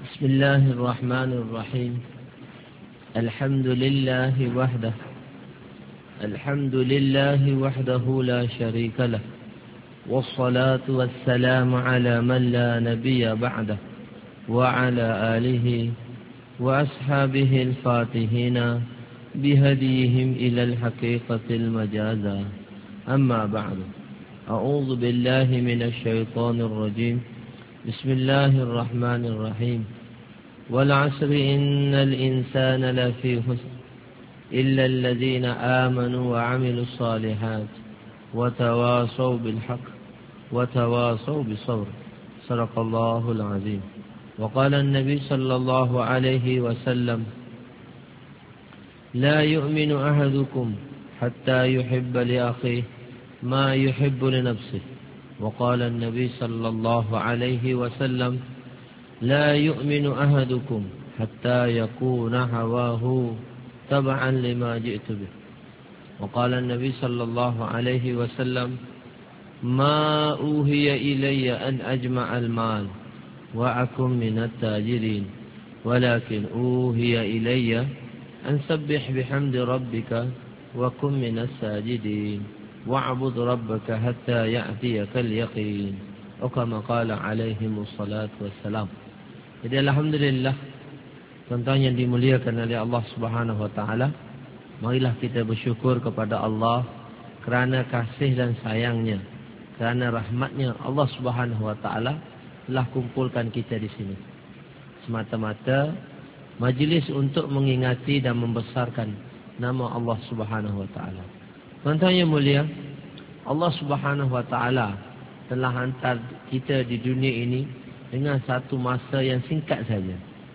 بسم الله الرحمن الرحيم. الحمد لله وحده، الحمد لله وحده لا شريك له، والصلاة والسلام على من لا نبي بعده، وعلى آله وأصحابه الفاتحين بهديهم إلى الحقيقة المجازة. أما بعد، أعوذ بالله من الشيطان الرجيم. بسم الله الرحمن الرحيم. والعصر إن الإنسان لفي خسر إلا الذين آمنوا وعملوا الصالحات وتواصوا بالحق وتواصوا بالصبر. صدق الله العظيم. وقال النبي صلى الله عليه وسلم: لا يؤمن أحدكم حتى يحب لأخيه ما يحب لنفسه. وقال النبي صلى الله عليه وسلم: لا يؤمن أحدكم حتى يكون هواه تبعا لما جئت به. وقال النبي صلى الله عليه وسلم: ما أوهي إلي أن أجمع المال وأكن من التاجرين، ولكن أوهي إلي أن سبح بحمد ربك وكن من الساجدين واعبد ربك حتى يأتيك اليقين. Atau kama qala alaihi wassalatu wassalam. Jadi alhamdulillah, tuan-tuan yang dimuliakan oleh Allah Subhanahu wa taala, marilah kita bersyukur kepada Allah kerana kasih dan sayangnya, kerana rahmatnya Allah Subhanahu wa taala telah kumpulkan kita di sini. Semata-mata majlis untuk mengingati dan membesarkan nama Allah Subhanahu wa taala. Tuan-tuan yang mulia, Allah Subhanahu wa taala telah hantar kita di dunia ini dengan satu masa yang singkat saja,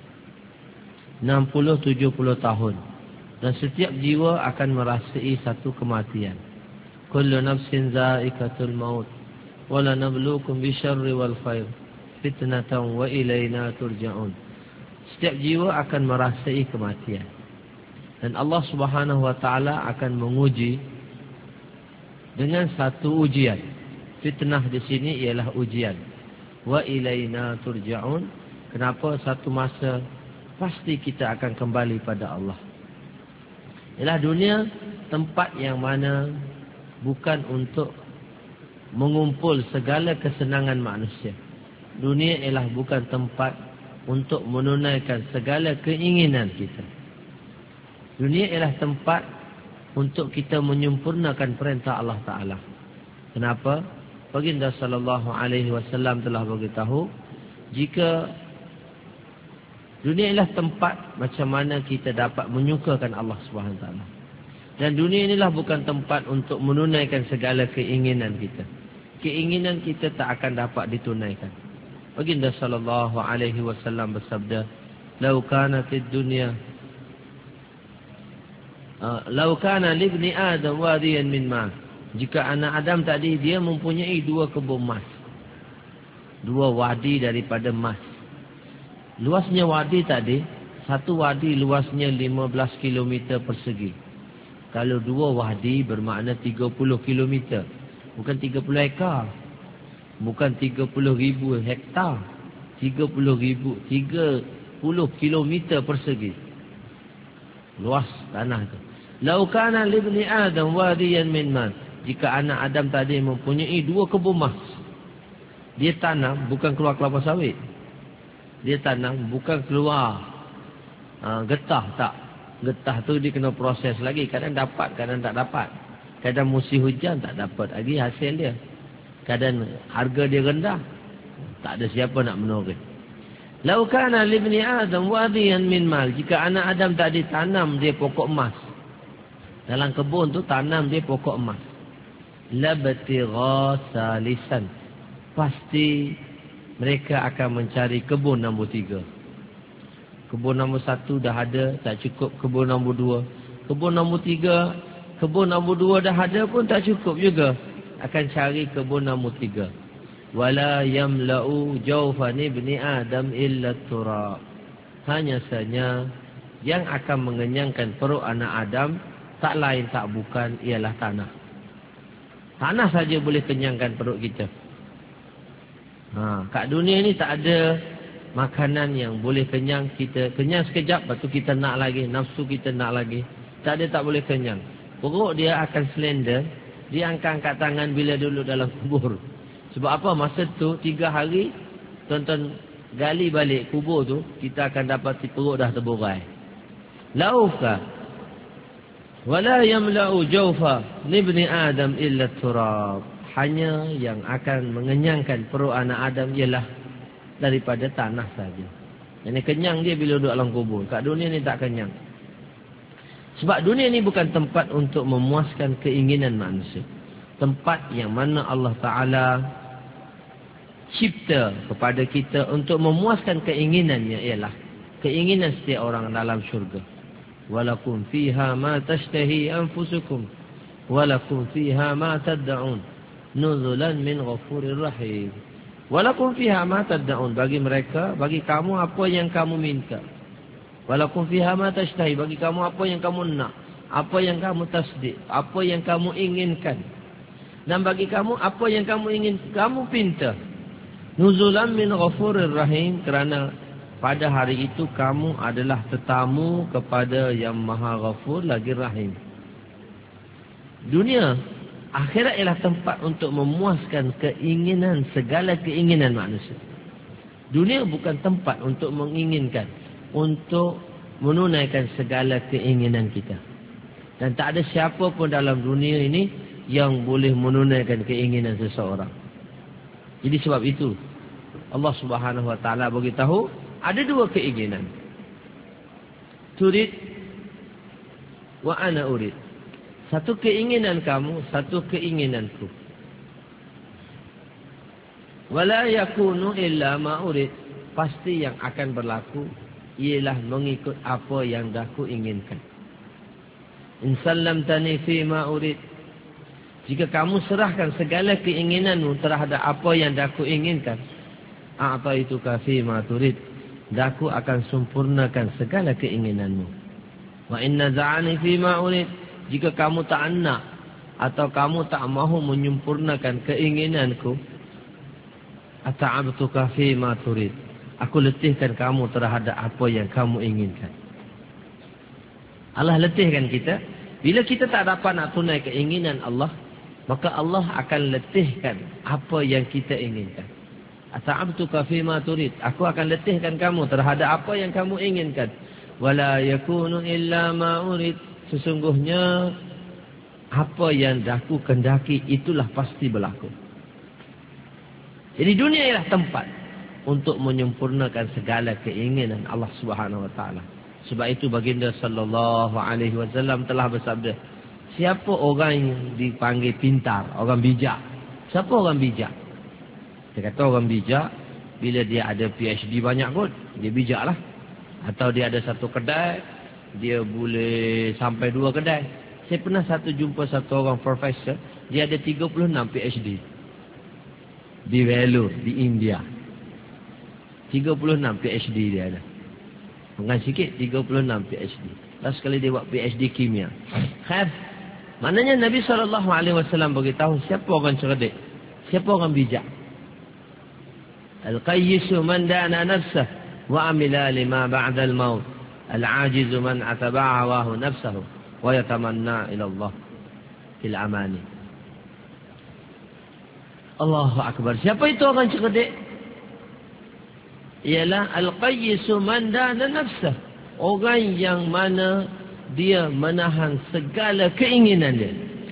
60-70 tahun. Dan setiap jiwa akan merasai satu kematian. Kullu nafsin za'iqatul maut wa la nabluukum bisyarri wal khair fitnatan wa ilaina turja'un. Setiap jiwa akan merasai kematian. Dan Allah Subhanahu wa taala akan menguji dengan satu ujian. Fitnah di sini ialah ujian. Wa ilaina turja'un. Kenapa? Satu masa pasti kita akan kembali pada Allah. Ialah dunia tempat yang mana bukan untuk mengumpul segala kesenangan manusia. Dunia ialah bukan tempat untuk menunaikan segala keinginan kita. Dunia ialah tempat untuk kita menyempurnakan perintah Allah Ta'ala. Kenapa? Baginda sallallahu alaihi wasallam telah beritahu, jika dunia ialah tempat macam mana kita dapat menyukakan Allah Subhanahu Wa Taala, dan dunia inilah bukan tempat untuk menunaikan segala keinginan kita. Keinginan kita tak akan dapat ditunaikan. Baginda sallallahu alaihi wasallam bersabda, "Lau kanatid dunya lau kana li ibni Adam wadiyan min ma." Jika anak Adam tadi dia mempunyai dua kebun emas, dua wadi daripada emas. Luasnya wadi tadi, satu wadi luasnya 15 km persegi. Kalau dua wadi bermakna 30 km. Bukan 30 ekar. Bukan 30,000 hektar. 30 km persegi. Luas tanah itu. Lau kana li ibni Adam wadiyan min ma. Jika anak Adam tadi mempunyai dua kebun emas, dia tanam bukan keluar kelapa sawit. Dia tanam bukan keluar getah, tak. Getah tu dia kena proses lagi. Kadang dapat, kadang tak dapat. Kadang musim hujan tak dapat lagi hasil dia. Kadang harga dia rendah, tak ada siapa nak menoreh. Lau kana li ibni Adam wadiyan min mal. Jika anak Adam tadi tanam dia pokok emas. Dalam kebun tu tanam dia pokok emas. Labtigha salisan. Pasti mereka akan mencari kebun nombor 3. Kebun nombor 1 dah ada, tak cukup. Kebun nombor 2. Kebun nombor 3. Kebun nombor 2 dah ada pun tak cukup juga. Akan cari kebun nombor 3. Wala yamla'u jawfan ibni Adam illa turab. Hanya saja yang akan mengenyangkan perut anak Adam tak lain tak bukan ialah tanah. Tanah saja boleh kenyangkan perut kita. Kat dunia ni tak ada makanan yang boleh kenyang, kita kenyang sekejap, lepas tu kita nak lagi, nafsu kita nak lagi. Tak boleh kenyang. Perut dia akan slender, dia angkat tangan bila duduk dalam kubur. Sebab apa? Masa tu 3 hari, tonton gali balik kubur tu, kita akan dapati perut dah terburai. Lauka wala yamla'u jawfa libni Adam illa turab. Hanya yang akan mengenyangkan perut anak Adam ialah daripada tanah saja. Jadi kenyang dia bila duduk dalam kubur. Kat dunia ni tak kenyang. Sebab dunia ni bukan tempat untuk memuaskan keinginan manusia. Tempat yang mana Allah Ta'ala cipta kepada kita untuk memuaskan keinginannya ialah keinginan setiap orang dalam syurga. Walakum fiha ma tashtahi anfusukum walakum fiha ma tad'un nuzulan min ghafurir rahim. Walakum fiha ma tad'un, bagi mereka, bagi kamu apa yang kamu minta. Walakum fiha ma tashtahi, bagi kamu apa yang kamu nak, apa yang kamu tasdik, apa yang kamu inginkan. Dan bagi kamu apa yang kamu ingin, kamu pinta. Nuzulan min ghafurir rahim, kerana pada hari itu kamu adalah tetamu kepada yang Maha Ghafur lagi Rahim. Dunia, akhirat ialah tempat untuk memuaskan keinginan, segala keinginan manusia. Dunia bukan tempat untuk menginginkan, untuk menunaikan segala keinginan kita. Dan tak ada siapa pun dalam dunia ini yang boleh menunaikan keinginan seseorang. Jadi sebab itu Allah Subhanahu Wa Taala beritahu ada 2 keinginan. Turid wa ana urid. Satu keinginan kamu, satu keinginanku. Wala yakunu illa ma urid. Pasti yang akan berlaku ialah mengikut apa yang dah ku inginkan. In sallamtani fi ma urid. Jika kamu serahkan segala keinginanmu terhadap apa yang dah ku inginkan, a'taituka fi ma turid. Dan aku akan sempurnakan segala keinginanmu. Wa inna za'ani fi ma urid. Jika kamu tak nak atau kamu tak mahu menyempurnakan keinginanku, ata'abtuka fi ma turid. Aku letihkan kamu terhadap apa yang kamu inginkan. Allah letihkan kita. Bila kita tak dapat nak tunai keinginan Allah, maka Allah akan letihkan apa yang kita inginkan. Ata'abtuka fima turid. Aku akan letihkan kamu terhadap apa yang kamu inginkan. Wala yakunu illa ma urid. Sesungguhnya apa yang dah ku kendaki itulah pasti berlaku. Jadi dunia ialah tempat untuk menyempurnakan segala keinginan Allah Subhanahu Wa Taala. Sebab itu baginda sallallahu alaihi wasallam telah bersabda, siapa orang yang dipanggil pintar, orang bijak? Siapa orang bijak? Dia kata orang bijak, bila dia ada PhD banyak kot, dia bijak lah. Atau dia ada satu kedai, dia boleh sampai 2 kedai. Saya pernah jumpa satu orang profesor, dia ada 36 PhD. Di Vellore, di India. 36 PhD dia ada. Bukan sikit, 36 PhD. Last sekali dia buat PhD kimia. Khair. Maknanya Nabi SAW beritahu siapa orang cerdik, siapa orang bijak. Al-qayyisu man dana nafsah wa amila lima ba'da al-maut. Al-ajizu man ataba'awahu nafsahu wa yatamanna ila Allah fil amani. Allahu Akbar. Siapa itu orang cerdik? Ialah al-qayyisu man dana nafsah. Orang yang mana dia menahan segala keinginan dia.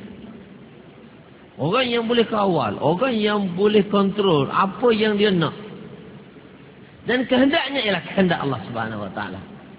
Orang yang boleh kawal, orang yang boleh kontrol apa yang dia nak. Dan kehendaknya ialah kehendak Allah Subhanahu Wa Taala.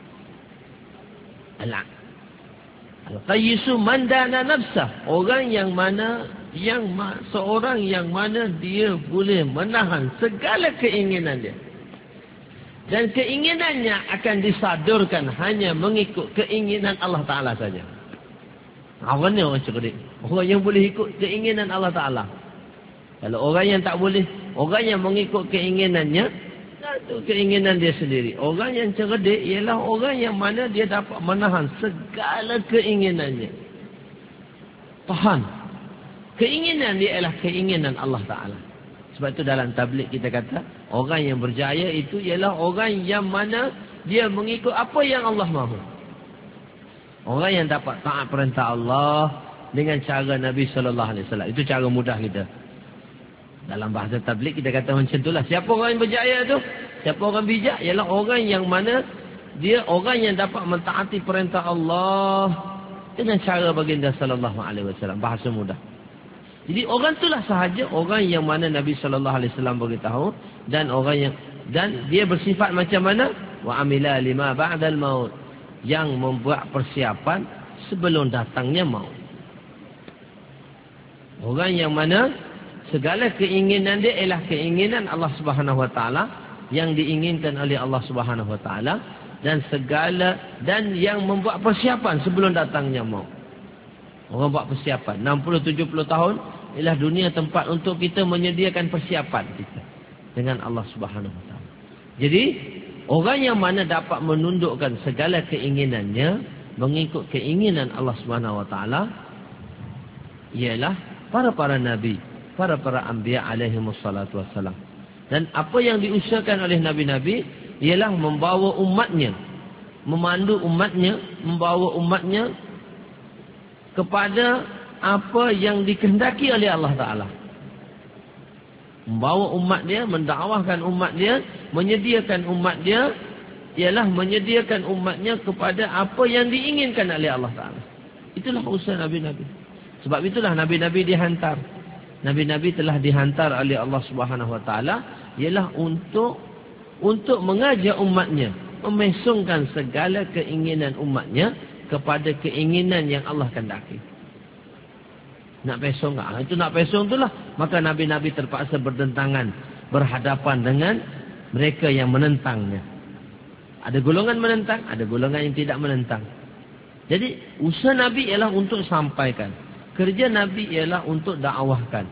Al-qayyisu man dana nafsah. Orang yang mana, seorang yang mana dia boleh menahan segala keinginan dia. Dan keinginannya akan disadurkan hanya mengikut keinginan Allah Ta'ala saja. Apa ni orang cerdik? Orang yang boleh ikut keinginan Allah Ta'ala. Kalau orang yang tak boleh, orang yang mengikut keinginannya, itu keinginan dia sendiri. Orang yang cerdik ialah orang yang mana dia dapat menahan segala keinginannya. Tahan. Keinginan dia ialah keinginan Allah Ta'ala. Sebab itu dalam tabligh kita kata, orang yang berjaya itu ialah orang yang mana dia mengikut apa yang Allah mahu. Orang yang dapat taat perintah Allah dengan cara Nabi SAW. Itu cara mudah kita. Dalam bahasa tabligh kita kata macam itulah. Siapa orang yang berjaya tu? Siapa orang bijak? Ialah orang yang mana dia orang yang dapat mentaati perintah Allah dengan cara baginda SAW. Bahasa mudah. Jadi orang itulah sahaja orang yang mana Nabi SAW beritahu, dan orang yang, dan dia bersifat macam mana? Wa amila lima ba'dal maut, yang membuat persiapan sebelum datangnya maut. Orang yang mana segala keinginan dia ialah keinginan Allah Subhanahu Wa Taala, yang diinginkan oleh Allah Subhanahu Wa Taala, dan segala, dan yang membuat persiapan sebelum datangnya maut. Orang buat persiapan 60-70 tahun ialah dunia tempat untuk kita menyediakan persiapan kita dengan Allah Subhanahu Wa Taala. Jadi orang yang mana dapat menundukkan segala keinginannya mengikut keinginan Allah Subhanahu Wa Taala ialah para nabi, para anbiya alaihi wassalatu wassalam. Dan apa yang diusahakan oleh nabi-nabi ialah membawa umatnya, memandu umatnya, membawa umatnya kepada apa yang dikehendaki oleh Allah Ta'ala. Membawa umat dia, mendakwahkan umat dia, menyediakan umat dia, ialah menyediakan umatnya kepada apa yang diinginkan oleh Allah Ta'ala. Itulah usaha Nabi-Nabi. Sebab itulah Nabi-Nabi dihantar. Nabi-Nabi telah dihantar oleh Allah Subhanahu Wa Ta'ala, ialah untuk mengajar umatnya, memesongkan segala keinginan umatnya kepada keinginan yang Allah kehendaki. Nak pesong tak? Itu nak pesong itulah. Maka Nabi-Nabi terpaksa bertentangan, berhadapan dengan mereka yang menentangnya. Ada golongan menentang, ada golongan yang tidak menentang. Jadi usaha Nabi ialah untuk sampaikan. Kerja Nabi ialah untuk dakwahkan.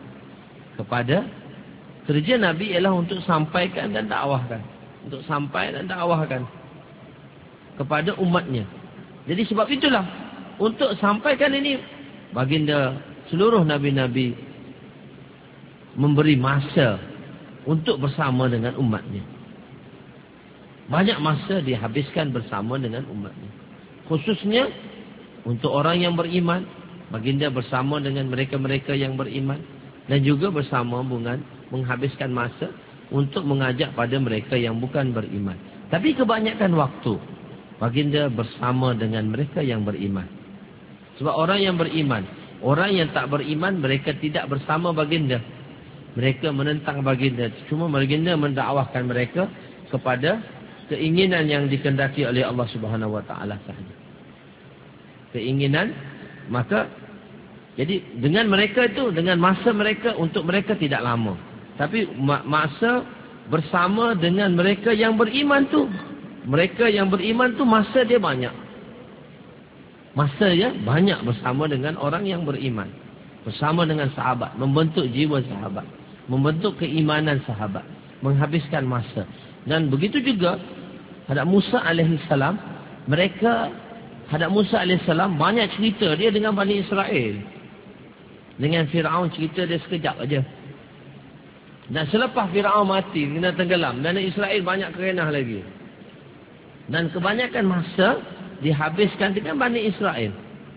Kerja Nabi ialah untuk sampaikan dan dakwahkan. Untuk sampai dan dakwahkan kepada umatnya. Jadi sebab itulah, untuk sampaikan ini, baginda seluruh Nabi-Nabi memberi masa untuk bersama dengan umatnya. Banyak masa dihabiskan bersama dengan umatnya. Khususnya untuk orang yang beriman, baginda bersama dengan mereka-mereka yang beriman. Dan juga bersama dengan menghabiskan masa untuk mengajak pada mereka yang bukan beriman. Tapi kebanyakan waktu baginda bersama dengan mereka yang beriman. Sebab orang yang beriman, orang yang tak beriman, mereka tidak bersama baginda. Mereka menentang baginda. Cuma baginda mendakwahkan mereka kepada keinginan yang dikehendaki oleh Allah Subhanahu Wa Taala sahaja. Keinginan, maka jadi dengan mereka itu, dengan masa mereka, untuk mereka tidak lama. Tapi masa bersama dengan mereka yang beriman tu, mereka yang beriman tu masa dia banyak. Masa dia banyak bersama dengan orang yang beriman. Bersama dengan sahabat. Membentuk jiwa sahabat. Membentuk keimanan sahabat. Menghabiskan masa. Dan begitu juga hadap Musa alaihissalam. Hadap Musa alaihissalam banyak cerita dia dengan Bani Israel. Dengan Fir'aun cerita dia sekejap aja. Dan selepas Fir'aun mati, kena tenggelam, Bani Israel banyak kerenah lagi. Dan kebanyakan masa dihabiskan dengan Bani Israel.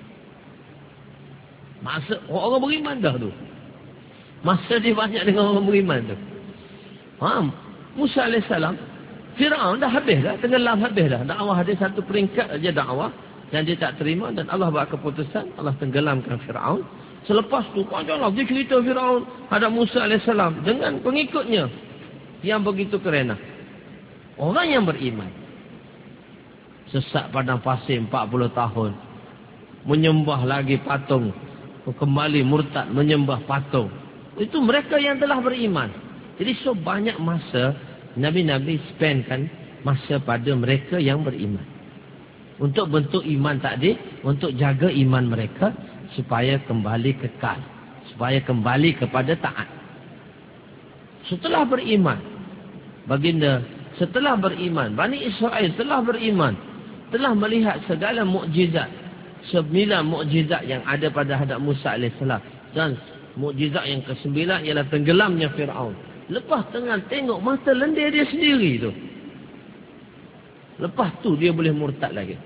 Masa orang beriman dah tu. Masa dia banyak dengan orang beriman tu. Musa AS, Fir'aun dah habis dah, tenggelam habis dah. Dakwah dia satu peringkat aja dakwah, dan dia tak terima, dan Allah buat keputusan, Allah tenggelamkan Fir'aun. Selepas tu panjang lagi cerita Fir'aun hadap Musa AS dengan pengikutnya yang begitu kerenah. Orang yang beriman sesat padang pasir 40 tahun, menyembah lagi patung, kembali murtad menyembah patung. Itu mereka yang telah beriman. Jadi so banyak masa Nabi-Nabi spendkan masa pada mereka yang beriman, untuk bentuk iman tadi, untuk jaga iman mereka supaya kembali kekal, supaya kembali kepada taat. Setelah beriman, baginda setelah beriman, Bani Israel telah beriman, telah melihat segala mukjizat, 9 mukjizat yang ada pada hadap Musa AS. Dan mukjizat yang ke-9 ialah tenggelamnya Fir'aun. Lepas tengah tengok mata lendir dia sendiri tu. Lepas tu dia boleh murtad lagi.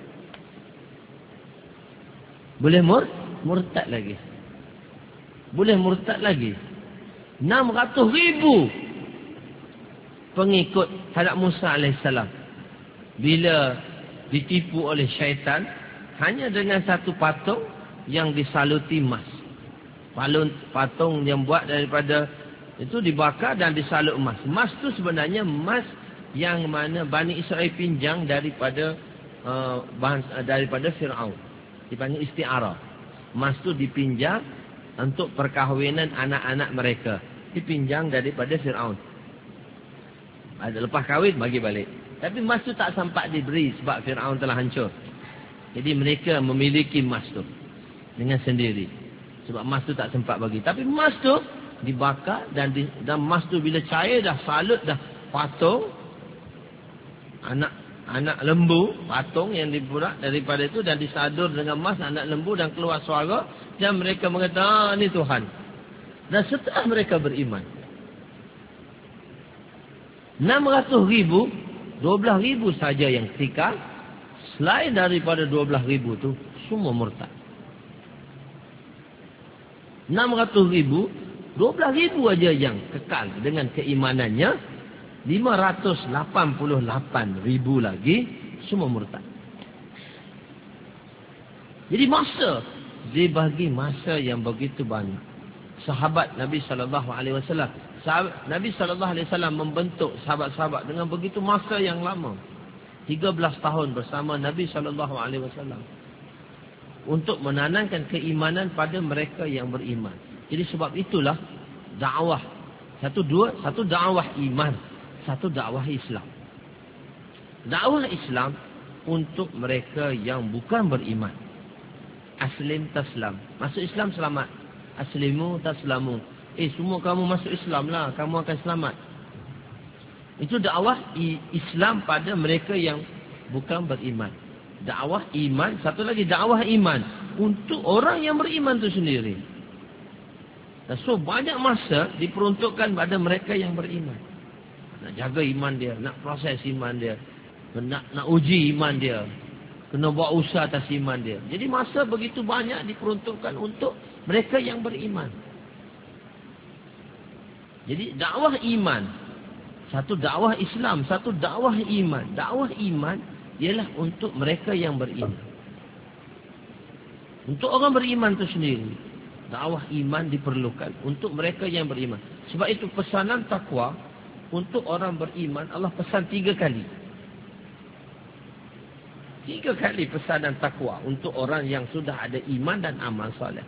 Boleh murtad lagi. Boleh murtad lagi. 600,000 pengikut Hadrat Musa alaihissalam. Bila ditipu oleh syaitan, hanya dengan satu patung yang disaluti emas. Patung yang buat daripada itu dibakar dan disalut emas. Emas tu sebenarnya emas yang mana Bani Israel pinjang daripada daripada Fir'aun. Dipanggil isti'arah. Emas tu dipinjam untuk perkahwinan anak-anak mereka. Dipinjam daripada Fir'aun. Lepas kahwin bagi balik. Tapi emas tu tak sempat diberi sebab Fir'aun telah hancur. Jadi mereka memiliki emas tu dengan sendiri. Sebab emas tu tak sempat bagi. Tapi emas tu dibakar dan emas tu bila cair dah salut dah patung anak lembu, patung yang dibuat daripada itu dan disadur dengan emas anak lembu dan keluar suara dan mereka mengatakan ni Tuhan. Dan setelah mereka beriman 600,000, 12,000 saja yang tinggal. Selain daripada 12,000 tu semua murtad. 600,000, 12,000 aja yang kekal dengan keimanannya. 588,000 lagi semua murtad. Jadi masa dibagi masa yang begitu banyak. Sahabat Nabi SAW, Nabi SAW membentuk sahabat-sahabat dengan begitu masa yang lama. 13 tahun bersama Nabi SAW untuk menanamkan keimanan pada mereka yang beriman. Jadi sebab itulah dakwah satu dakwah iman, satu dakwah Islam. Dakwah Islam untuk mereka yang bukan beriman. Aslim taslam. Masuk Islam selamat. Aslimu taslamu. Semua kamu masuk Islam lah, kamu akan selamat. Itu dakwah Islam pada mereka yang bukan beriman. Dakwah iman, satu lagi dakwah iman untuk orang yang beriman itu sendiri. So banyak masa diperuntukkan pada mereka yang beriman. Nak jaga iman dia, nak proses iman dia, nak uji iman dia, kena buat usaha atas iman dia. Jadi masa begitu banyak diperuntukkan untuk mereka yang beriman. Jadi dakwah iman, satu dakwah Islam, satu dakwah iman. Dakwah iman ialah untuk mereka yang beriman. Untuk orang beriman itu sendiri, dakwah iman diperlukan untuk mereka yang beriman. Sebab itu pesanan takwa untuk orang beriman Allah pesan 3 kali. 3 kali pesanan takwa untuk orang yang sudah ada iman dan amal soleh.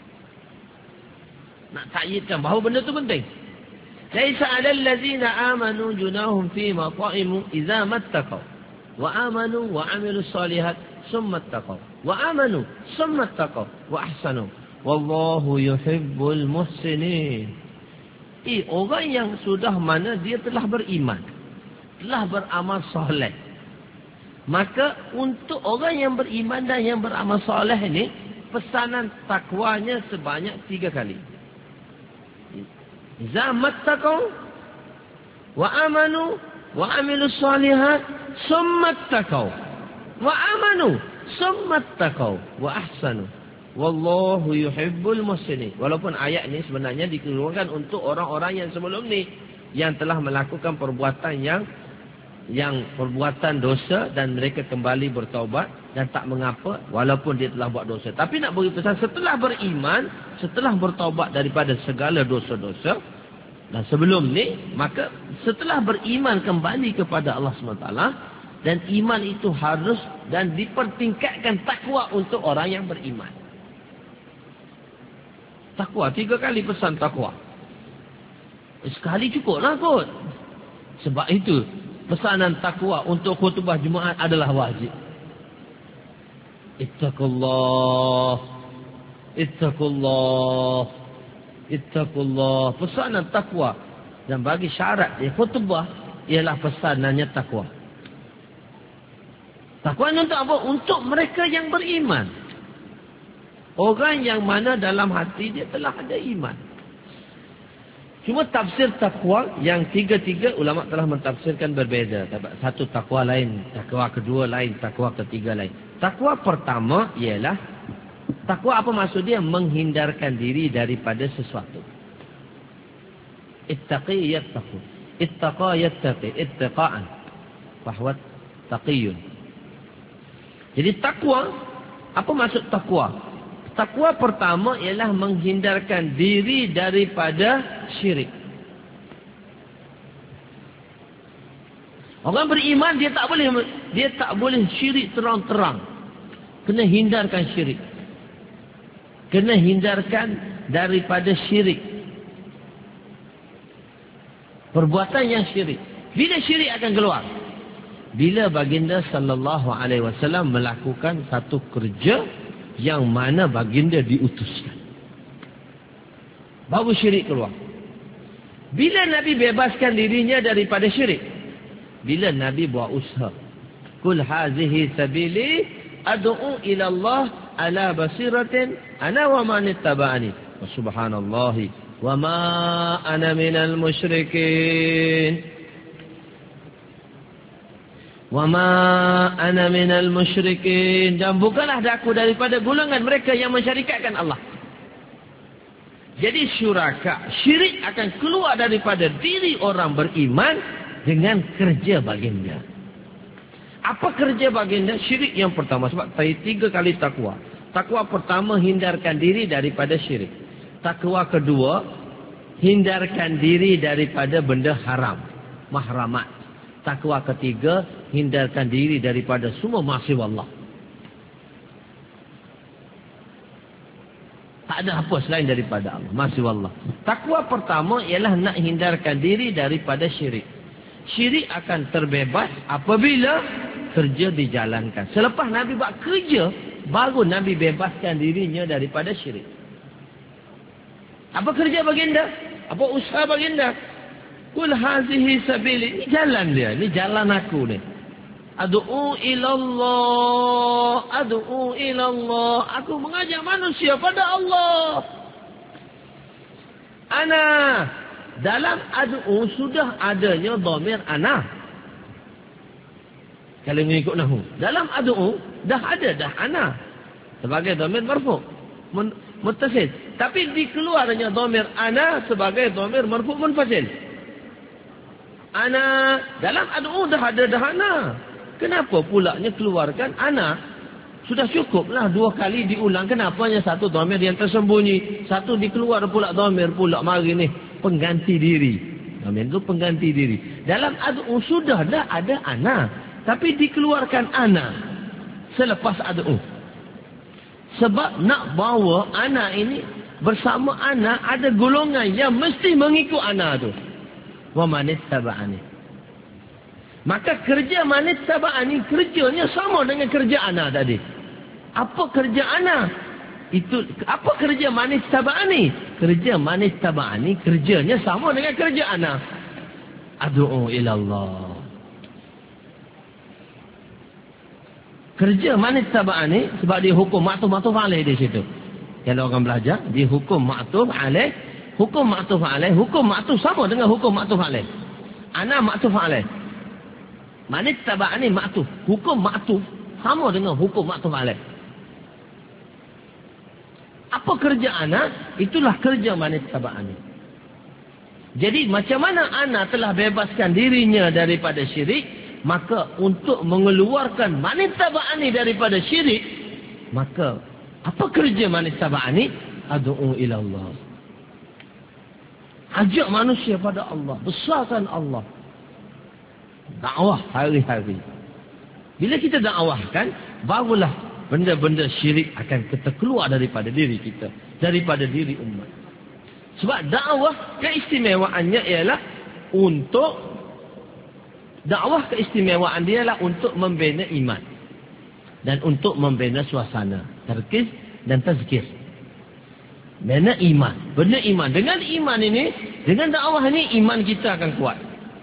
Nak takyidkan bahawa benda itu penting. Laisa 'alal ladzina amanu junahum fima ta'imu idza mattaqaw wa amanu wa 'amilus solihat summa taqaw wa amanu summa taqaw wa ahsanu wallahu yuhibbul muhsinin. Orang yang sudah mana dia telah beriman, telah beramal soleh. Maka untuk orang yang beriman dan yang beramal soleh ini pesanan takwanya sebanyak 3 kali. Zamat taqaw wa amanu wa amilus solihat summa taqaw wa amanu summa taqaw wa ahsanu wallahu yuhibbul muhsinin. Walaupun ayat ini sebenarnya dikeluarkan untuk orang-orang yang sebelum ni yang telah melakukan perbuatan yang perbuatan dosa dan mereka kembali bertaubat dan tak mengapa walaupun dia telah buat dosa. Tapi nak beri pesan setelah beriman, setelah bertaubat daripada segala dosa-dosa dan sebelum ni, maka setelah beriman kembali kepada Allah SWT dan iman itu harus dan dipertingkatkan takwa untuk orang yang beriman. Takwa 3 kali pesan takwa. Sekali cukuplah kot. Sebab itu pesanan takwa untuk khutbah Jumaat adalah wajib. Ittaqullah. Ittaqullah. Ittaqullah. Pesanan takwa. Dan bagi syarat khutbah ialah pesanannya takwa. Takwa untuk apa? Untuk mereka yang beriman. Orang yang mana dalam hati dia telah ada iman. Cuma tafsir takwa yang tiga-tiga ulama telah mentafsirkan berbeza. Satu takwa lain, takwa kedua lain, takwa ketiga lain. Takwa pertama ialah takwa, apa maksud dia? Menghindarkan diri daripada sesuatu. Ittaqi yattaqu. Ittaqa yattaqi. Ittaqa'an. Bahwa taqiyun. Jadi takwa, apa maksud takwa? Takwa pertama ialah menghindarkan diri daripada syirik. Orang beriman dia tak boleh syirik terang-terang. Kena hindarkan syirik. Kena hindarkan daripada syirik. Perbuatan yang syirik. Bila syirik akan keluar? Bila baginda sallallahu alaihi wasallam melakukan satu kerja yang mana baginda diutuskan, baru syirik keluar. Bila Nabi bebaskan dirinya daripada syirik? Bila Nabi buat usaha. Kul hazihi sabili ad'u ila Allah ala basiratin ana wa man ittaba'ani wa subhanallahi wa ma ana minal musyrikin. Wa ma ana minal musyrikin. Dan bukanlah aku daripada golongan mereka yang mensyarikatkan Allah. Jadi syuraka, syirik akan keluar daripada diri orang beriman dengan kerja baginda. Apa kerja baginda? Syirik yang pertama. Sebab 3 kali takwa. Takwa pertama, hindarkan diri daripada syirik. Takwa kedua, hindarkan diri daripada benda haram, mahramat. Takwa ketiga, hindarkan diri daripada semua maksiat Allah. Tak ada apa selain daripada Allah, maksiat Allah. Takwa pertama ialah nak hindarkan diri daripada syirik. Syirik akan terbebas apabila kerja dijalankan. Selepas Nabi buat kerja, baru Nabi bebaskan dirinya daripada syirik. Apa kerja baginda? Apa usaha baginda? Kul hazihi sabili. Ini jalan dia. Ini jalan aku ni. Ad'u ilallah. Ad'u ilallah. Aku mengajak manusia pada Allah. Ana. Dalam ad'u sudah adanya dhamir ana. Kalau mengikut nahu. Dalam ad'u dah ada dah ana. Sebagai dhamir marfu'. Muttasil. Tapi dikeluarnya dhamir ana sebagai dhamir marfu' munfasil. Ana, dalam ad'u dah ada dah ana. Kenapa pulaknya keluarkan ana? Sudah cukuplah 2 kali diulang. Kenapa hanya satu dhamir yang tersembunyi? Satu dikeluar pula dhamir pula mari ni. Pengganti diri. Dhamir itu pengganti diri. Dalam ad'u sudah dah ada ana. Tapi dikeluarkan ana. Selepas ad'u. Sebab nak bawa ana ini bersama ana ada golongan yang mesti mengikut ana tu. Wa manit taba'ani. Maka kerja manit taba'ani kerjanya sama dengan kerja ana tadi. Apa kerja ana? Itu apa kerja manit taba'ani? Kerja manit taba'ani kerjanya sama dengan kerja ana. Ad'u ila Allah. Kerja manit taba'ani sebab dia hukum ma'tuf alaih di situ. Kalau orang belajar dihukum ma'tuf alaih. Hukum ma'tuf alaih, hukum ma'tuf sama dengan hukum ma'tuf alaih. Ana ma'tuf alaih. Manit taba'ani ma'tuf. Hukum ma'tuf sama dengan hukum ma'tuf alaih. Apa kerja ana? Itulah kerja manit taba'ani. Jadi macam mana ana telah bebaskan dirinya daripada syirik, maka untuk mengeluarkan manit taba'ani daripada syirik, maka apa kerja manit taba'ani? Ad'u ila Allah. Ajak manusia pada Allah. Besarkan Allah. Dakwah hari-hari. Bila kita dakwahkan, barulah benda-benda syirik akan kita keluar daripada diri kita. Daripada diri umat. Sebab dakwah keistimewaannya ialah untuk dakwah keistimewaan dia ialah untuk membina iman. Dan untuk membina suasana. Tarkiz dan tazkir. Bina iman. Bina iman. Dengan iman ini, dengan dakwah ini, iman kita akan kuat.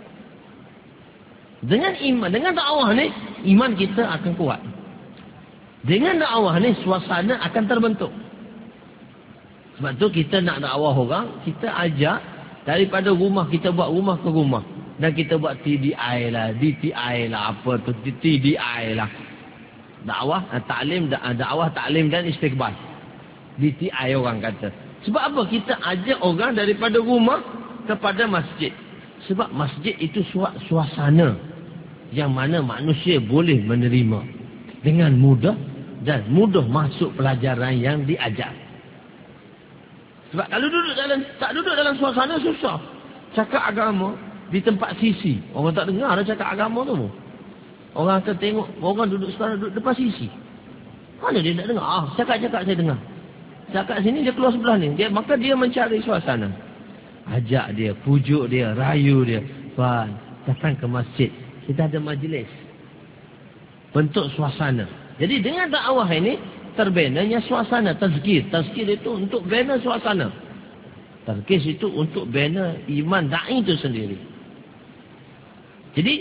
Dengan iman, dengan dakwah ini, iman kita akan kuat. Dengan dakwah ini, suasana akan terbentuk. Sebab tu kita nak dakwah orang, kita ajak Daripada rumah kita buat rumah ke rumah. Dan kita buat TDI lah, DTI lah, apa tu, TDI lah. Dakwah, taklim dan istiqbal. DTI orang kata. Sebab apa? Kita ajak orang daripada rumah kepada masjid. Sebab masjid itu suasana yang mana manusia boleh menerima dengan mudah dan mudah masuk pelajaran yang diajar. Sebab kalau tak duduk dalam suasana susah. Cakap agama di tempat sisi, orang tak dengar dah cakap agama tu. Orang akan tengok orang duduk depan sisi. Mana dia nak dengar? Cakap-cakap saya dengar. Cakap sini dia keluar sebelah ni. Maka dia mencari suasana. Ajak dia, pujuk dia, rayu dia. Tuan, datang ke masjid. Kita ada majlis. Bentuk suasana. Jadi dengan dakwah ini, terbinanya suasana. Tazkir. Tazkir itu untuk bina suasana. Tazkir itu untuk bina iman da'i itu sendiri. Jadi,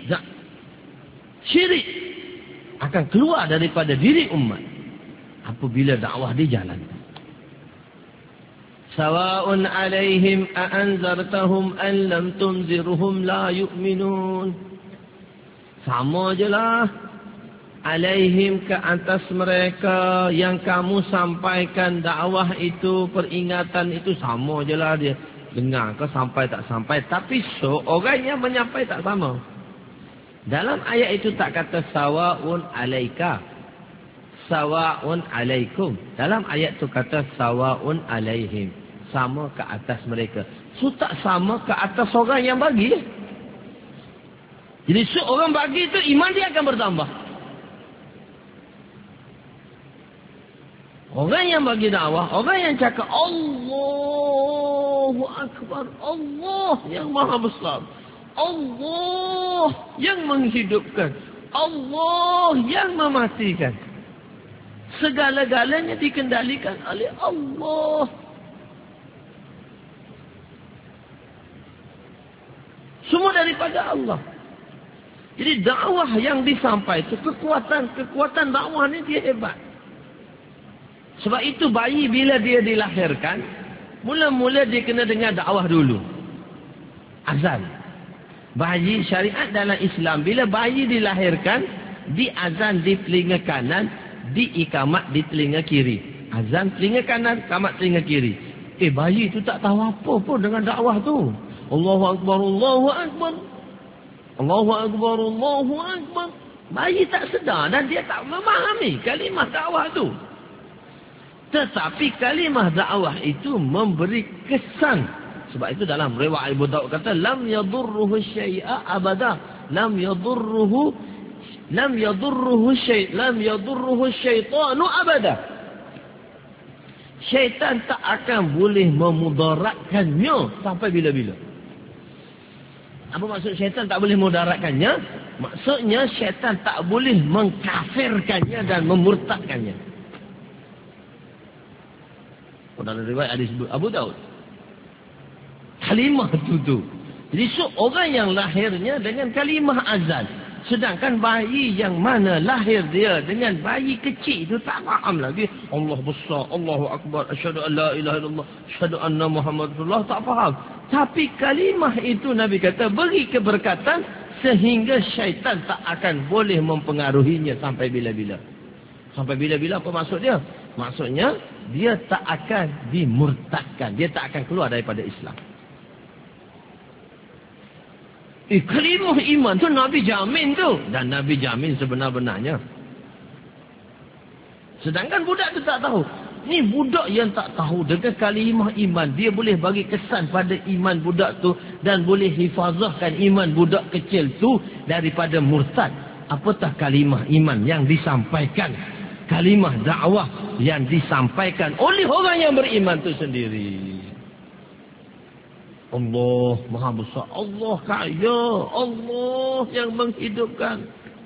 syirik akan keluar daripada diri umat apabila dakwah dijalankan. Sawa'un alaihim a'anzartahum an lam tunzirhum la yu'minun. Sama je lah. Alaihim, ke atas mereka yang kamu sampaikan dakwah itu, peringatan itu, sama je lah dia. Dengar ke sampai tak sampai. Tapi orang yang menyampai tak sama. Dalam ayat itu tak kata sawa'un alaika, sawa'un alaikum. Dalam ayat itu kata sawa'un alaihim. Sama ke atas mereka. So tak sama ke atas orang yang bagi. Jadi orang bagi itu iman dia akan bertambah. Orang yang bagi dakwah, orang yang cakap Allahu Akbar, Allah yang maha besar, Allah yang menghidupkan, Allah yang mematikan. Segala-galanya dikendalikan oleh Allah. Semua daripada Allah. Jadi dakwah yang disampaikan, kekuatan dakwah ni dia hebat. Sebab itu bayi bila dia dilahirkan, mula-mula dia kena dengar dakwah dulu. Azan. Bayi syariat dalam Islam, bila bayi dilahirkan, diazan di telinga kanan, diikamat di telinga kiri. Azan telinga kanan, kamat telinga kiri. Bayi itu tak tahu apa pun dengan dakwah tu. Allahu Akbar, Allahu Akbar. Allahu Akbar, Allahu Akbar. Bayi tak sedar dan dia tak memahami kalimah dakwah tu. Tetapi kalimah dakwah itu memberi kesan. Sebab itu dalam riwayat Abu Daud kata lam yadurruhu syai'a abada. Lam yadurruhu syaitanu abada. Syaitan tak akan boleh memudaratkannya sampai bila-bila. Apa maksud syaitan tak boleh memudaratkannya? Maksudnya syaitan tak boleh mengkafirkannya dan memurtadkannya. Dalam riwayat hadis Abu Daud. Kalimah itu. Jadi orang yang lahirnya dengan kalimah azan. Sedangkan bayi yang mana lahir dia dengan bayi kecil itu tak faham lagi. Allah besar, Allahu Akbar, asyhadu an la ilaha illallah, asyhadu anna Muhammad Rasulullah, tak faham. Tapi kalimah itu Nabi kata beri keberkatan sehingga syaitan tak akan boleh mempengaruhinya sampai bila-bila. Sampai bila-bila apa maksud dia? Maksudnya dia tak akan dimurtadkan, dia tak akan keluar daripada Islam. Kalimah iman tu Nabi jamin tu. Dan Nabi jamin sebenar-benarnya. Sedangkan budak tu tak tahu. Ni budak yang tak tahu dengan kalimah iman. Dia boleh bagi kesan pada iman budak tu. Dan boleh hifazahkan iman budak kecil tu daripada murtad. Apatah kalimah iman yang disampaikan. Kalimah dakwah yang disampaikan oleh orang yang beriman tu sendiri. Allah Maha Besar, Allah kaya, Allah yang menghidupkan,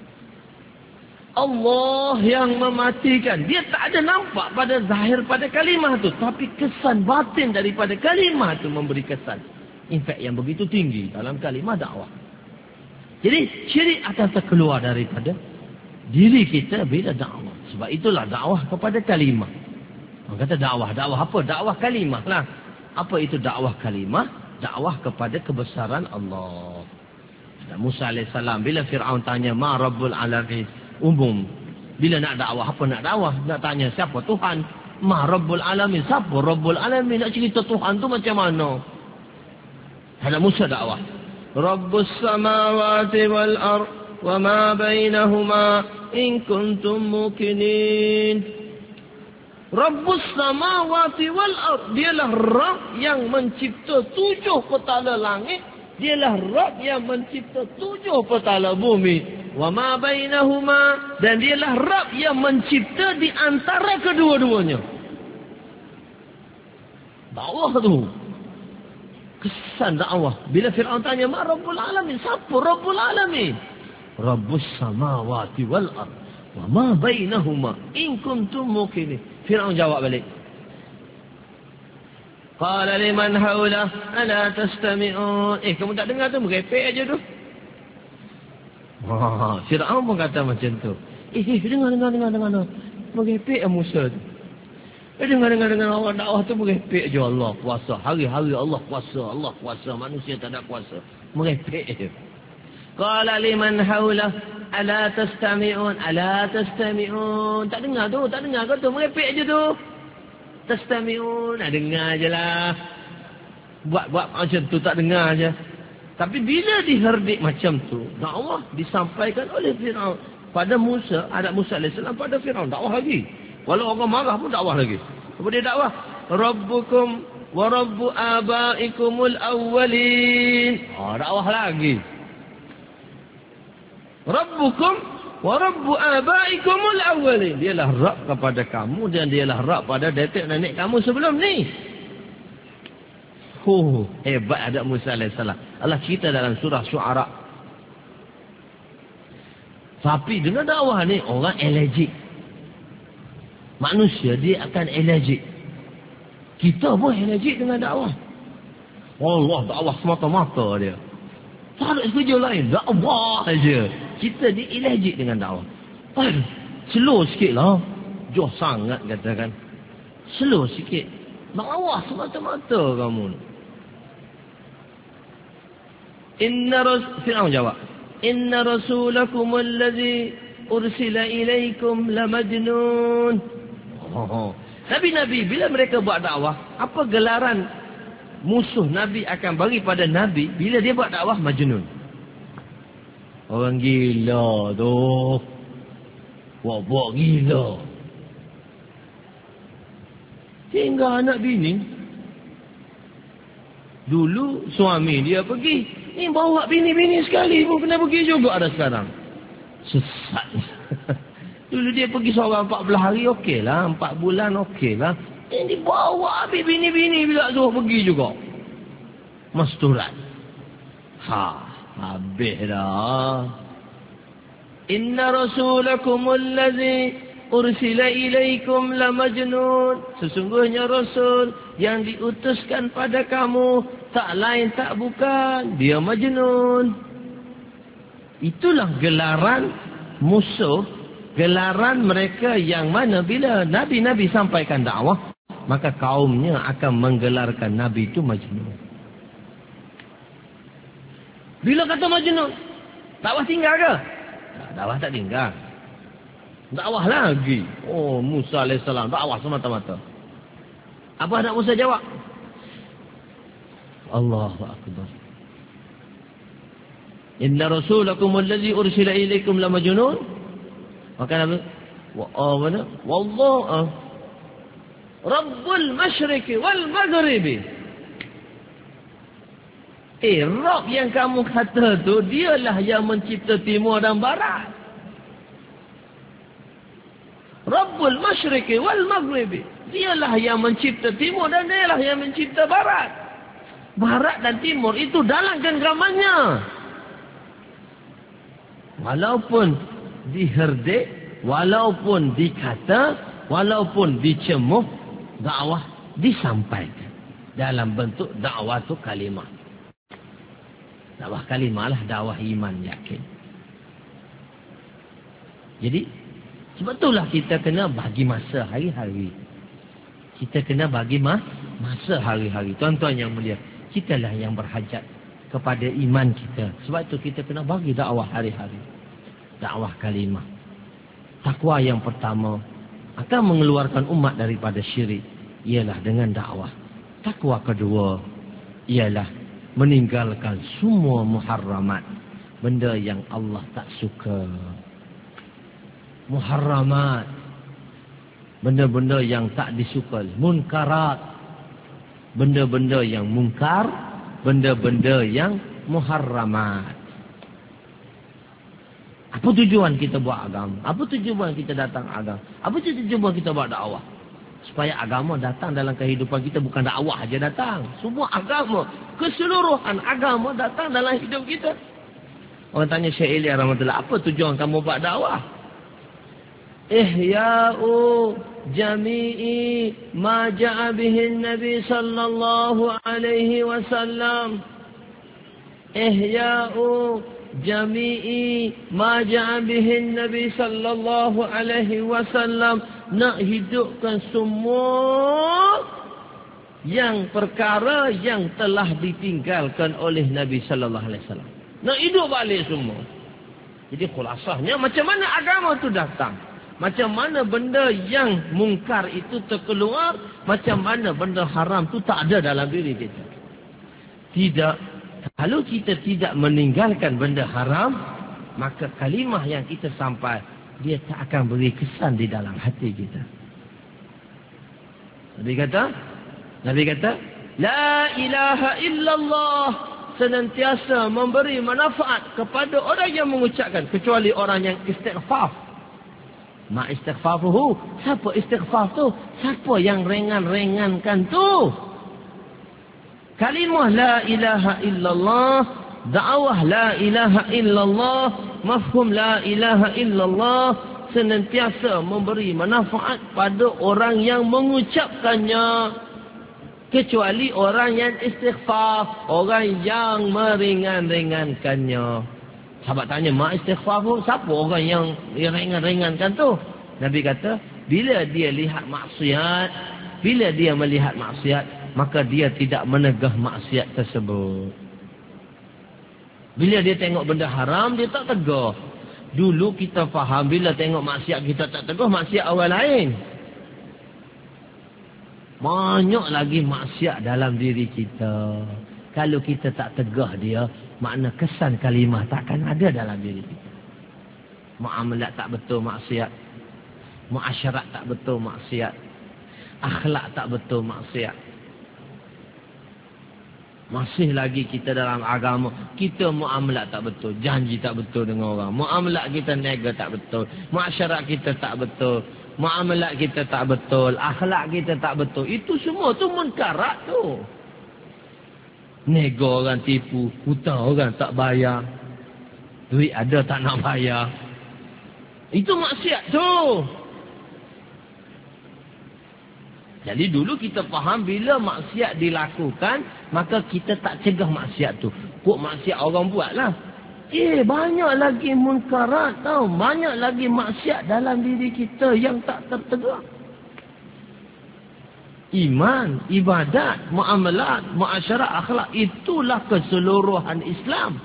Allah yang mematikan. Dia tak ada nampak pada zahir pada kalimah tu, tapi kesan batin daripada kalimah tu memberi kesan impak yang begitu tinggi dalam kalimah dakwah. Jadi syirik akan terkeluar daripada diri kita bila dakwah. Sebab itulah dakwah kepada kalimah. Orang kata dakwah apa? Dakwah kalimah lah. Apa itu dakwah kalimah? dakwah kepada kebesaran Allah. Musa AS, bila Fir'aun tanya, Ma Rabbul Alamin, umum. Bila nak dakwah, apa nak dakwah? Nak tanya siapa Tuhan? Ma Rabbul Alamin, siapa Rabbul Alamin? Nak cerita Tuhan tu macam mana? Ada Musa dakwah. Rabbus samawati wal ard wa ma bainahuma in kuntum mukinin. Rabbus samawati wal ard, dialah Rabb yang mencipta 7 petala langit, dialah Rabb yang mencipta 7 petala bumi. Wa ma bainahuma, dan dialah Rabb yang mencipta di antara kedua-duanya. Dakwah tu. Kesan dakwah. Bila Fir'aun tanya, Ma Rabbul Alamin, siapa Rabbul Alamin? Rabbus samawati wal ard wa ma bainahuma in kuntum mukinin. Fir'aun jawab balik. Qala liman hawla ala tastami'un. Kamu tak dengar tu, merepek aja tu. Fir'aun pun kata macam tu. Dengar. Merepek Musa tu. Dengar awak dakwah tu merepek je. Allah kuasa. Hari-hari Allah kuasa. Manusia tak ada kuasa. Merepek je. Qala liman hawla ala tastami'un. Tak dengar ke tu? Merepek je tu. Tastami'un. Dengar je lah. Buat macam tu, tak dengar je. Tapi bila diherdik macam tu, dakwah disampaikan oleh Fir'aun pada Musa, ada Musa AS pada Fir'aun, dakwah lagi. Walau orang marah pun dakwah lagi. Apa dia dakwah? Rabbukum wa rabbu abaikumul awwalin. Dakwah lagi. Rabbukum wa rabbu abaikumul awwalin. Dialah Rabb kepada kamu dan dialah Rabb pada detik nenek kamu sebelum ni. Hebat ada Musa AS. Allah cerita dalam surah Syu'ara. Tapi dengan dakwah ni, orang allergic. Manusia dia akan allergic. Kita pun allergic dengan dakwah. Allah, dakwah semata-mata dia. Tak ada kerja lain, dakwah aja. Kita dia allergic dengan dakwah. Slow sikit lah. Jauh sangat katakan. Slow sikit. Dakwah semata-mata kamu. Fir'aun jawab, Inna rasulakum alladhi ursila ilaikum lamajnun. Nabi-nabi bila mereka buat dakwah, apa gelaran musuh Nabi akan bagi pada Nabi bila dia buat dakwah? Majnun. Orang gila tu. Buat gila. Hingga anak bini. Dulu suami dia pergi. Ni bawa bini-bini sekali pun kena pergi juga ada sekarang. Sesat. Dulu dia pergi seorang 14 hari okey lah. 4 bulan okey lah. Ini bawa habis bini-bini bila suruh pergi juga. Masturat. Habis dah. Inna rasulakum allazi ursila ilaikum la majnun. Sesungguhnya Rasul yang diutuskan pada kamu tak lain tak bukan, dia majnun. Itulah gelaran musuh, gelaran mereka yang mana bila Nabi-Nabi sampaikan dakwah, maka kaumnya akan menggelarkan Nabi itu majnun. Bila kata majnun, dakwah tinggal ke? Dakwah tak tinggal. Dakwah lagi. Musa AS dakwah semata-mata. Apa nak Musa jawab? Allahu Akbar. Inna rasulakum alladhi ursila ilaikum la majnun. Maka Nabi wallahu Rabbul masyriqi wal maghribi. Rabb yang kamu kata tu, dialah yang mencipta timur dan barat. Rabbul masyriqi wal maghribi. Dialah yang mencipta timur dan dialah yang mencipta barat. Barat dan timur itu dalam genggamannya. Walaupun diherdik, walaupun dikata, walaupun dicemuh, dakwah disampaikan dalam bentuk dakwah tu kalimah. Dakwah kalimah lah dakwah iman yakin. Jadi sebetulnya kita kena bagi masa hari-hari. Kita kena bagi masa hari-hari. Tuan-tuan yang mulia, Kitalah yang berhajat kepada iman kita. Sebab itu kita kena bagi dakwah hari-hari. Dakwah kalimah. Takwa yang pertama akan mengeluarkan umat daripada syirik, ialah dengan dakwah. Takwa kedua ialah meninggalkan semua muharramat, benda yang Allah tak suka. Muharramat, benda-benda yang tak disuka. Munkarat, benda-benda yang mungkar, benda-benda yang muharramat. Apa tujuan kita buat agama? Apa tujuan kita datang agama? Apa tujuan kita buat dakwah? Supaya agama datang dalam kehidupan kita, bukan dakwah aja datang. Semua agama, keseluruhan agama datang dalam hidup kita. Orang tanya Syekh Ilyas rahmatullah, apa tujuan kamu buat dakwah? Ihya'u jami'i ma ja'a bihi Nabi sallallahu alaihi wasallam. Ihya'u jami'i ma ja'a bihi Nabi sallallahu alaihi wasallam. Nak hidupkan semua yang perkara yang telah ditinggalkan oleh Nabi sallallahu alaihi wasallam. Nak hidup balik semua. Jadi khulasahnya, macam mana agama tu datang? Macam mana benda yang mungkar itu terkeluar? Macam mana benda haram tu tak ada dalam diri kita? Tidak. Kalau kita tidak meninggalkan benda haram, maka kalimah yang kita sampai, dia tak akan beri kesan di dalam hati kita. Nabi kata, La ilaha illallah, senantiasa memberi manfaat kepada orang yang mengucapkan, kecuali orang yang istighfar. Ma istighfaruhu, siapa istighfar tu? Siapa yang ringan-ringankan tu? Kalimah la ilaha illallah, dakwah la ilaha illallah, mafhum la ilaha illallah, senantiasa memberi manfaat pada orang yang mengucapkannya, kecuali orang yang istighfar, orang yang meringan-ringankannya. Sahabat tanya, mak istighfar pun siapa orang yang ringan-ringankan tu? Nabi kata, bila dia lihat maksiat, bila dia melihat maksiat, maka dia tidak menegah maksiat tersebut. Bila dia tengok benda haram, dia tak tegah. Dulu kita faham, bila tengok maksiat kita tak tegah, maksiat orang lain. Banyak lagi maksiat dalam diri kita. Kalau kita tak tegah dia, makna kesan kalimah takkan ada dalam diri kita. Muamalat tak betul, maksiat. Muasyarat tak betul, maksiat. Akhlak tak betul, maksiat. Masih lagi kita dalam agama, kita muamalat tak betul, janji tak betul dengan orang. Muamalat kita nega tak betul, muasyarat kita tak betul, muamalat kita tak betul, akhlak kita tak betul. Itu semua tu munkarat tu. Nego orang, tipu, hutang orang tak bayar, duit ada tak nak bayar. Itu maksiat tu. Jadi dulu kita faham, bila maksiat dilakukan, maka kita tak cegah maksiat tu. Kok maksiat orang buat lah. Banyak lagi munkarat tau. Banyak lagi maksiat dalam diri kita yang tak tertegak. Iman, ibadat, muamalat, muasyarat, akhlak, itulah keseluruhan Islam.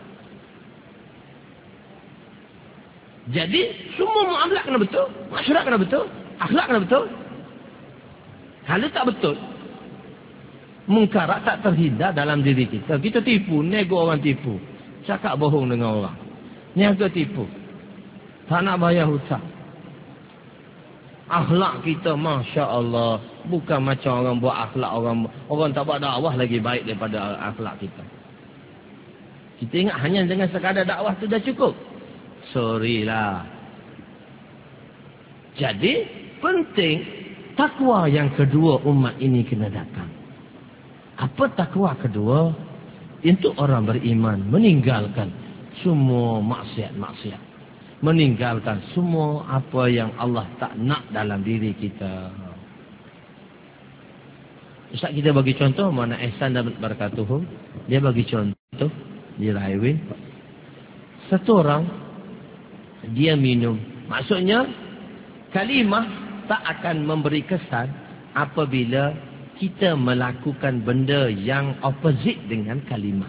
Jadi semua muamalat kena betul, muasyarat kena betul, akhlak kena betul. Kalau tak betul, mungkarat tak terhindar dalam diri kita. Kita tipu, nego orang tipu, cakap bohong dengan orang, niaga tipu, tak nak bayar hutang. Akhlak kita, Masya Allah, bukan macam orang buat akhlak orang tak buat dakwah lagi baik daripada akhlak kita. Kita ingat hanya dengan sekadar dakwah tu dah cukup. Sorry lah. Jadi penting takwa yang kedua umat ini kena datang. Apa takwa kedua? Untuk orang beriman meninggalkan semua maksiat-maksiat. Meninggalkan semua apa yang Allah tak nak dalam diri kita. Ustaz kita bagi contoh, mana ihsan dan barakatuh. Dia bagi contoh di highway. Satu orang, dia minum. Maksudnya, kalimah tak akan memberi kesan apabila kita melakukan benda yang opposite dengan kalimah.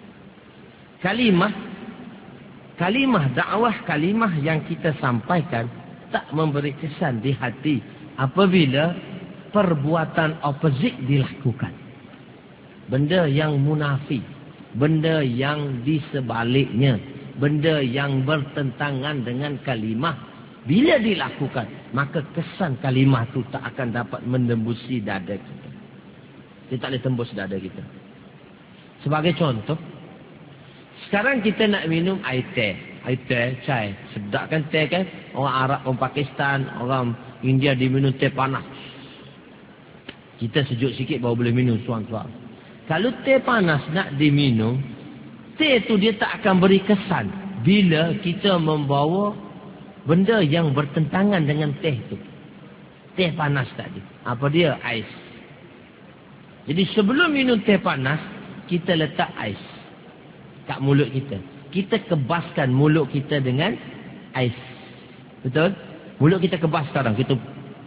Kalimah dakwah, kalimah yang kita sampaikan tak memberi kesan di hati apabila perbuatan opposite dilakukan. Benda yang munafik, benda yang di sebaliknya, benda yang bertentangan dengan kalimah, bila dilakukan, maka kesan kalimah itu tak akan dapat menembusi dada kita. Dia tak boleh tembus dada kita. Sebagai contoh, sekarang kita nak minum air teh, chai. Sedap kan teh kan? Orang Arab, orang Pakistan, orang India diminum teh panas. Kita sejuk sikit baru boleh minum suam-suam. Kalau teh panas nak diminum, teh tu dia tak akan beri kesan bila kita membawa benda yang bertentangan dengan teh tu. Teh panas tadi. Apa dia? Ais. Jadi sebelum minum teh panas, kita letak ais kat mulut kita. Kita kebaskan mulut kita dengan ais. Betul? Mulut kita kebas sekarang. Kita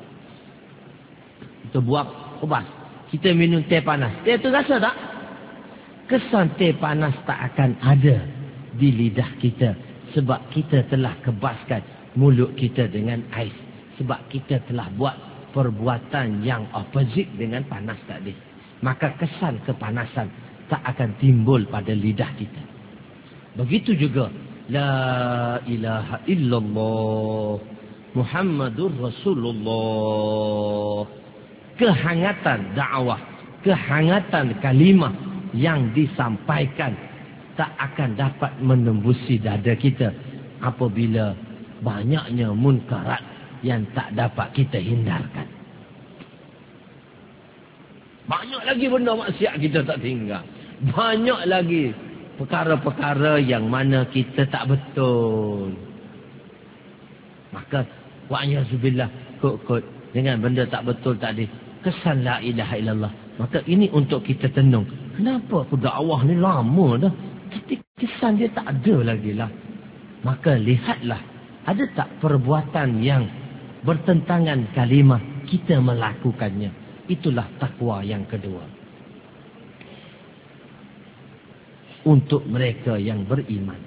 buat kebas. Kita minum teh panas. Teh tu rasa tak? Kesan teh panas tak akan ada di lidah kita. Sebab kita telah kebaskan mulut kita dengan ais. Sebab kita telah buat perbuatan yang opposite dengan panas tadi. Maka kesan kepanasan tak akan timbul pada lidah kita. Begitu juga la ilaha illallah Muhammadur Rasulullah. Kehangatan dakwah, kehangatan kalimah yang disampaikan tak akan dapat menembusi dada kita apabila banyaknya munkarat yang tak dapat kita hindarkan. Banyak lagi benda maksiat kita tak tinggal. Banyak lagi perkara-perkara yang mana kita tak betul. Maka wa'ayazubillah, kot dengan benda tak betul tadi, kesan la ilaha illallah. Maka ini untuk kita tenung. Kenapa aku dakwah ni lama dah, tapi kesan dia tak ada lagi lah. Maka lihatlah, ada tak perbuatan yang bertentangan kalimah, kita melakukannya. Itulah takwa yang kedua. Untuk mereka yang beriman.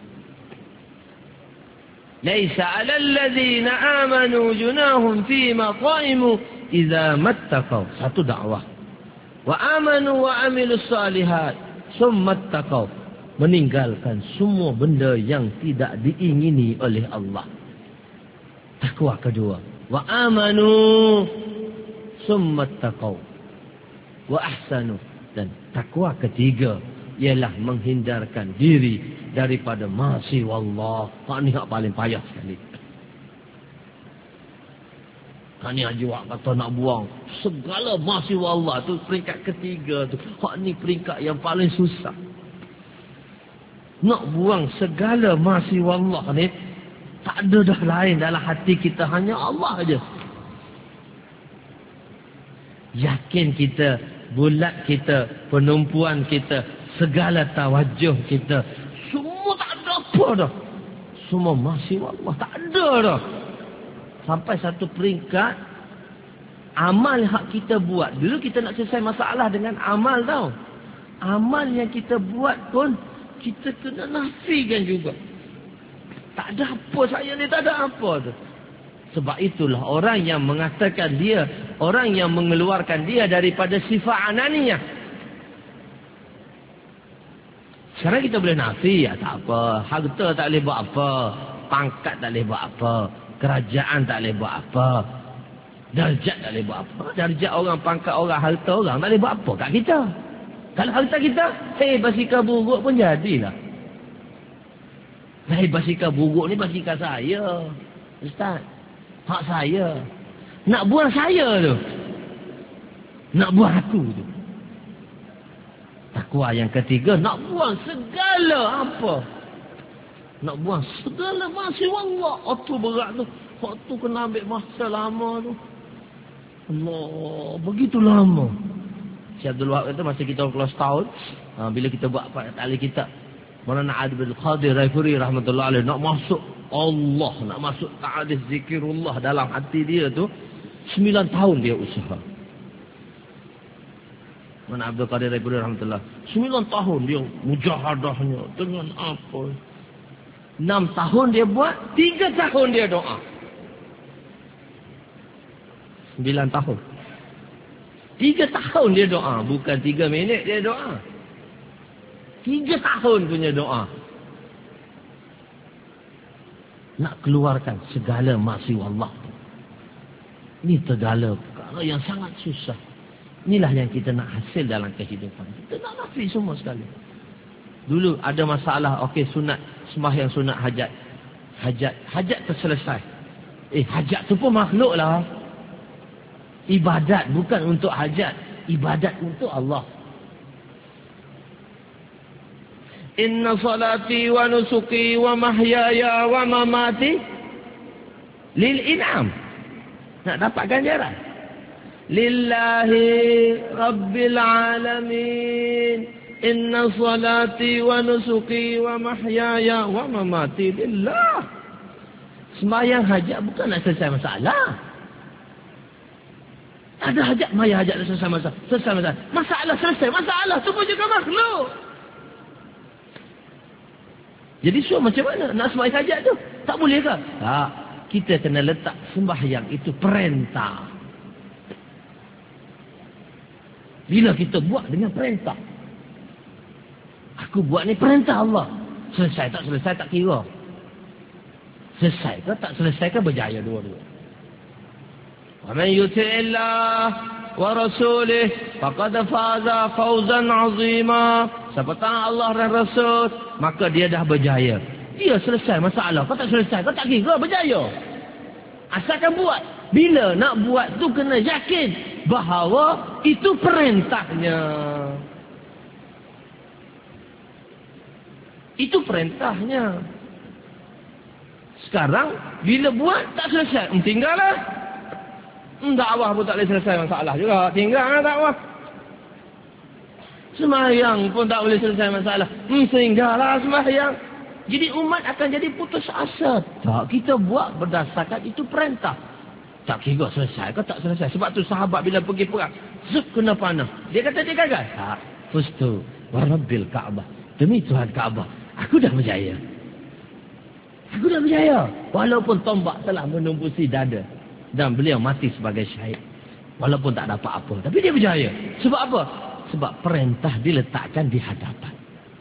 Laisa 'alal ladzina amanu junahum fima qa'imu idza mattaqaw. Satu dakwah. Wa amanu wa amilus salihat summa taqaw. Meninggalkan semua benda yang tidak diingini oleh Allah. Takwa kedua. Wa amanu summa taqaw wa ahsanu. Dan takwa ketiga ialah menghindarkan diri daripada ma'asi wallah. Hak ni hak paling payah sekali. Hak ni Haji Wak kata nak buang segala ma'asi wallah tu peringkat ketiga tu. Hak ni peringkat yang paling susah. Nak buang segala ma'asi wallah ni, tak ada dah lain dalam hati kita, hanya Allah aja. Yakin kita, bulat kita, penumpuan kita, segala tawajuh kita, semua tak ada apa dah. Semua masih Allah, tak ada dah. Sampai satu peringkat, amal yang kita buat, dulu kita nak selesai masalah dengan amal tau. Amal yang kita buat pun, kita kena nafikan juga. Tak ada apa saya ni, tak ada apa tu. Sebab itulah orang yang mengatakan dia, orang yang mengeluarkan dia daripada sifat ananiyah. Sekarang kita boleh nafi, ya tak apa. Harta tak boleh buat apa. Pangkat tak boleh buat apa. Kerajaan tak boleh buat apa. Darjat tak boleh buat apa. Darjat orang, pangkat orang, harta orang tak boleh buat apa kat kita. Kalau harta kita, basikal buruk pun jadilah. Basikal buruk ni basikal saya, Ustaz. Hak saya. Nak buang saya tu. Nak buang aku tu. Takwa yang ketiga, nak buang segala apa. Nak buang segala masa Allah. Itu berat tu. Hak tu kena ambil masa lama tu. Allah, begitu lama. Syekh Abdul Wahab kata masa kita kelas tahun, bila kita buat tali kitab, Maulana Abdul Qadir Raifuri rahmatullah alaih, nak masuk Allah, nak masuk ta'adis zikirullah dalam hati dia tu, 9 tahun dia usaha. Mana Abdul Qadir Raibudi rahmatullah. 9 tahun dia mujahadahnya dengan apa. 6 tahun dia buat, 3 tahun dia doa. 9 tahun. 3 tahun dia doa. Bukan 3 minit dia doa. 3 tahun punya doa. Nak keluarkan segala maksiat Allah. Ini segala perkara yang sangat susah. Inilah yang kita nak hasil dalam kehidupan. Kita nak nafi semua sekali. Dulu ada masalah, okey sunat, sembahyang sunat hajat. Hajat terselesai. Hajat tu pun makhluk lah. Ibadat bukan untuk hajat. Ibadat untuk Allah. Inna salati wa nusuki wa mahyaya wa mamati lil in'am. Nak dapat ganjaran. Lillahi Rabbil Alamin. Inna salati wa nusuki wa mahyaya wa mamati lillah. Sembahyang hajat bukan nak selesai masalah. Ada hajat, maya hajat dah selesai masalah. Selesai masalah. Masalah selesai. Masalah tu pun juga makhluk. Jadi so macam mana nak sembahyang hajat tu? Tak boleh ke? Tak. Kita kena letak sembahyang itu perintah. Bila kita buat dengan perintah. Aku buat ni perintah Allah. Selesai tak selesai tak kira. Selesai ke tak selesai ke berjaya dua-dua. Wa man yuti'illah wa rasulih faqad faza fawzan 'azima. Siapa taat Allah dan Rasul, maka dia dah berjaya. Dia selesai masalah. Kau tak selesai, kau tak kira berjaya. Asalkan buat. Bila nak buat tu kena yakin bahawa itu perintahnya. Itu perintahnya. Sekarang bila buat tak selesai, tinggallah. Dakwah pun tak boleh selesai masalah juga. Tinggallah dakwah. Sembahyang pun tak boleh selesai masalah. Tinggallah sembahyang. Jadi umat akan jadi putus asa. Tak, kita buat berdasarkan itu perintah. Tak kira selesai ke tak selesai. Sebab tu sahabat bila pergi perang, zup kena panah. Dia kata dia gagal. Tak, fustu wa rabbil Ka'bah. Demi Tuhan Ka'bah, aku dah berjaya. Aku dah berjaya. Walaupun tombak telah menumbusi dada dan beliau mati sebagai syahid. Walaupun tak dapat apa, tapi dia berjaya. Sebab apa? Sebab perintah diletakkan di hadapan.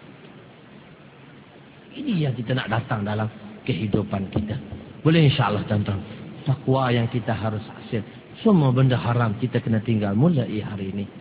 Ini yang kita nak datang dalam kehidupan kita. Boleh insya-Allah tuan-tuan. Takwa yang kita harus hasil. Semua benda haram kita kena tinggal mulai hari ini.